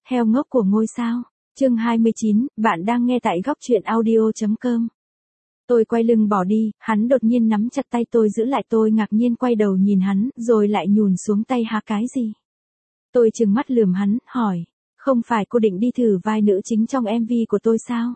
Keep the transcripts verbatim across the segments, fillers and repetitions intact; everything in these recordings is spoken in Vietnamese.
Heo ngốc của ngôi sao. Chương hai mươi chín, bạn đang nghe tại góc truyện audio chấm com. Tôi quay lưng bỏ đi, hắn đột nhiên nắm chặt tay tôi giữ lại, tôi ngạc nhiên quay đầu nhìn hắn, rồi lại nhùn xuống tay. Hả, cái gì? Tôi trừng mắt lườm hắn, hỏi, không phải cô định đi thử vai nữ chính trong em vê của tôi sao?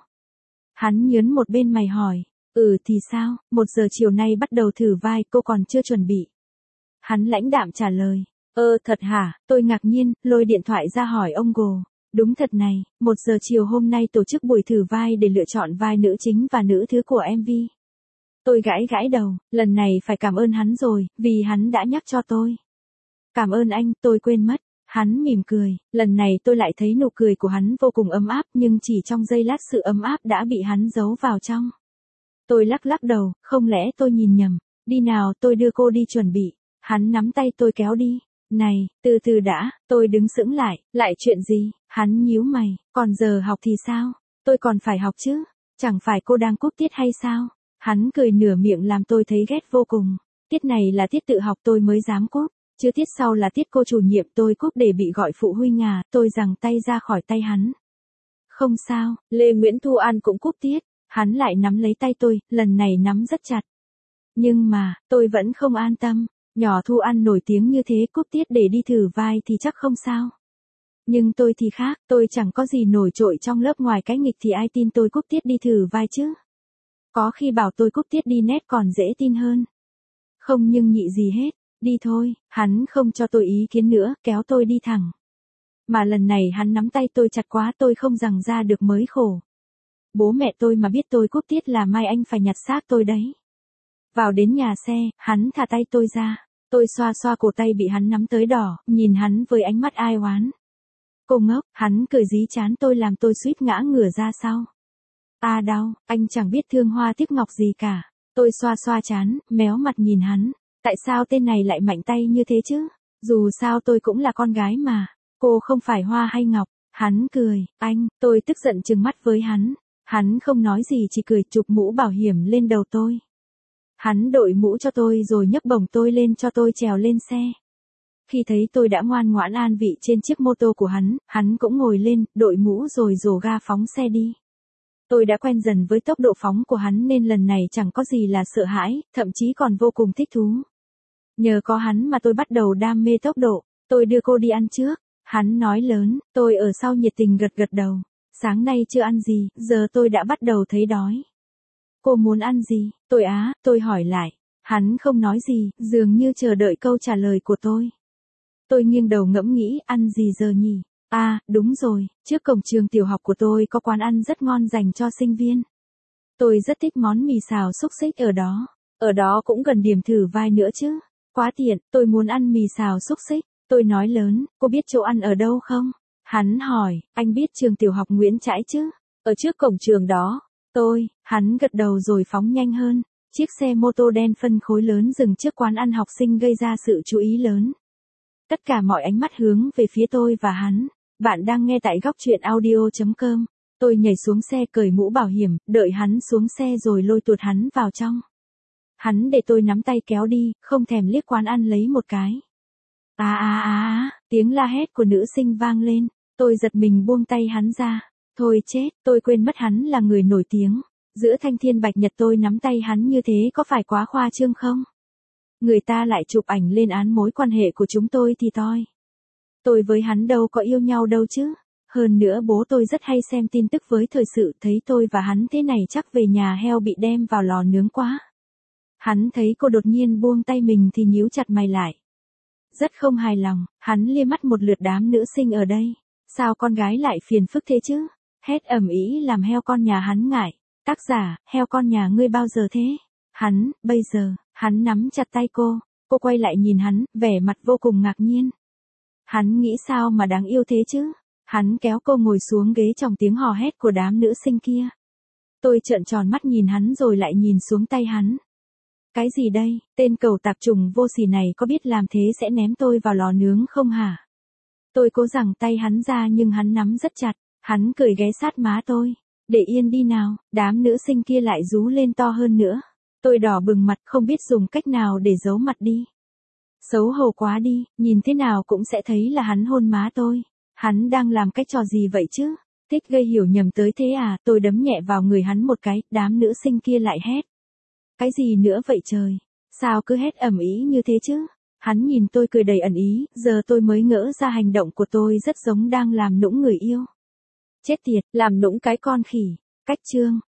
Hắn nhớn một bên mày hỏi, ừ thì sao, một giờ chiều nay bắt đầu thử vai, cô còn chưa chuẩn bị. Hắn lãnh đạm trả lời, ơ thật hả? Tôi ngạc nhiên, lôi điện thoại ra hỏi ông Gồ. Đúng thật này, một giờ chiều hôm nay tổ chức buổi thử vai để lựa chọn vai nữ chính và nữ thứ của em vê. Tôi gãi gãi đầu, lần này phải cảm ơn hắn rồi, vì hắn đã nhắc cho tôi. Cảm ơn anh, tôi quên mất. Hắn mỉm cười, lần này tôi lại thấy nụ cười của hắn vô cùng ấm áp, nhưng chỉ trong giây lát sự ấm áp đã bị hắn giấu vào trong. Tôi lắc lắc đầu, không lẽ tôi nhìn nhầm. Đi nào, tôi đưa cô đi chuẩn bị. Hắn nắm tay tôi kéo đi. Này, từ từ đã, tôi đứng sững lại, lại chuyện gì? Hắn nhíu mày, còn giờ học thì sao? Tôi còn phải học chứ, chẳng phải cô đang cúp tiết hay sao? Hắn cười nửa miệng làm tôi thấy ghét vô cùng. Tiết này là tiết tự học tôi mới dám cúp, chứ tiết sau là tiết cô chủ nhiệm tôi cúp để bị gọi phụ huynh à? Tôi giằng tay ra khỏi tay hắn. Không sao, Lê Nguyễn Thu An cũng cúp tiết. Hắn lại nắm lấy tay tôi, lần này nắm rất chặt. Nhưng mà, tôi vẫn không an tâm. Nhỏ Thu An nổi tiếng như thế, cúp tiết để đi thử vai thì chắc không sao. Nhưng tôi thì khác, tôi chẳng có gì nổi trội trong lớp ngoài cái nghịch thì ai tin tôi cúp tiết đi thử vai chứ. Có khi bảo tôi cúp tiết đi nét còn dễ tin hơn. Không nhưng nhị gì hết, đi thôi. Hắn không cho tôi ý kiến nữa, kéo tôi đi thẳng. Mà lần này hắn nắm tay tôi chặt quá, tôi không giằng ra được mới khổ. Bố mẹ tôi mà biết tôi cúp tiết là mai anh phải nhặt xác tôi đấy. Vào đến nhà xe, hắn thả tay tôi ra. Tôi xoa xoa cổ tay bị hắn nắm tới đỏ, nhìn hắn với ánh mắt ai oán. Cô ngốc, hắn cười dí chán tôi làm tôi suýt ngã ngửa ra sau. À đau, anh chẳng biết thương hoa tiếc ngọc gì cả. Tôi xoa xoa chán, méo mặt nhìn hắn. Tại sao tên này lại mạnh tay như thế chứ? Dù sao tôi cũng là con gái mà. Cô không phải hoa hay ngọc. Hắn cười, anh, tôi tức giận trừng mắt với hắn. Hắn không nói gì chỉ cười chụp mũ bảo hiểm lên đầu tôi. Hắn đội mũ cho tôi rồi nhấc bổng tôi lên cho tôi trèo lên xe. Khi thấy tôi đã ngoan ngoãn an vị trên chiếc mô tô của hắn, hắn cũng ngồi lên, đội mũ rồi rồ ga phóng xe đi. Tôi đã quen dần với tốc độ phóng của hắn nên lần này chẳng có gì là sợ hãi, thậm chí còn vô cùng thích thú. Nhờ có hắn mà tôi bắt đầu đam mê tốc độ. Tôi đưa cô đi ăn trước. Hắn nói lớn, tôi ở sau nhiệt tình gật gật đầu. Sáng nay chưa ăn gì, giờ tôi đã bắt đầu thấy đói. Cô muốn ăn gì? Tôi á, tôi hỏi lại. Hắn không nói gì, dường như chờ đợi câu trả lời của tôi. Tôi nghiêng đầu ngẫm nghĩ, ăn gì giờ nhỉ? À, đúng rồi, trước cổng trường tiểu học của tôi có quán ăn rất ngon dành cho sinh viên. Tôi rất thích món mì xào xúc xích ở đó. Ở đó cũng gần điểm thử vai nữa chứ. Quá tiện, tôi muốn ăn mì xào xúc xích. Tôi nói lớn, cô biết chỗ ăn ở đâu không? Hắn hỏi, anh biết trường tiểu học Nguyễn Trãi chứ? Ở trước cổng trường đó. Tôi, hắn gật đầu rồi phóng nhanh hơn. Chiếc xe mô tô đen phân khối lớn dừng trước quán ăn học sinh gây ra sự chú ý lớn. Tất cả mọi ánh mắt hướng về phía tôi và hắn. Bạn đang nghe tại góc truyện audio chấm com. Tôi nhảy xuống xe cởi mũ bảo hiểm, đợi hắn xuống xe rồi lôi tuột hắn vào trong. Hắn để tôi nắm tay kéo đi, không thèm liếc quán ăn lấy một cái. À à à à, tiếng la hét của nữ sinh vang lên. Tôi giật mình buông tay hắn ra. Thôi chết, tôi quên mất hắn là người nổi tiếng. Giữa thanh thiên bạch nhật tôi nắm tay hắn như thế có phải quá khoa trương không? Người ta lại chụp ảnh lên án mối quan hệ của chúng tôi thì toi. Tôi với hắn đâu có yêu nhau đâu chứ. Hơn nữa bố tôi rất hay xem tin tức với thời sự, thấy tôi và hắn thế này chắc về nhà heo bị đem vào lò nướng quá. Hắn thấy cô đột nhiên buông tay mình thì nhíu chặt mày lại. Rất không hài lòng, hắn lia mắt một lượt đám nữ sinh ở đây. Sao con gái lại phiền phức thế chứ? Hét ầm ĩ làm heo con nhà hắn ngại. Tác giả, heo con nhà ngươi bao giờ thế? Hắn, bây giờ, hắn nắm chặt tay cô. Cô quay lại nhìn hắn, vẻ mặt vô cùng ngạc nhiên. Hắn nghĩ sao mà đáng yêu thế chứ? Hắn kéo cô ngồi xuống ghế trong tiếng hò hét của đám nữ sinh kia. Tôi trợn tròn mắt nhìn hắn rồi lại nhìn xuống tay hắn. Cái gì đây, tên cẩu tạp trùng vô sỉ này có biết làm thế sẽ ném tôi vào lò nướng không hả? Tôi cố giằng tay hắn ra nhưng hắn nắm rất chặt. Hắn cười ghé sát má tôi. Để yên đi nào, đám nữ sinh kia lại rú lên to hơn nữa. Tôi đỏ bừng mặt không biết dùng cách nào để giấu mặt đi. Xấu hổ quá đi, nhìn thế nào cũng sẽ thấy là hắn hôn má tôi. Hắn đang làm cái trò gì vậy chứ? Thích gây hiểu nhầm tới thế à? Tôi đấm nhẹ vào người hắn một cái, đám nữ sinh kia lại hét. Cái gì nữa vậy trời? Sao cứ hét ầm ĩ như thế chứ? Hắn nhìn tôi cười đầy ẩn ý, giờ tôi mới ngỡ ra hành động của tôi rất giống đang làm nũng người yêu. Chết tiệt, làm nũng cái con khỉ. Cách chương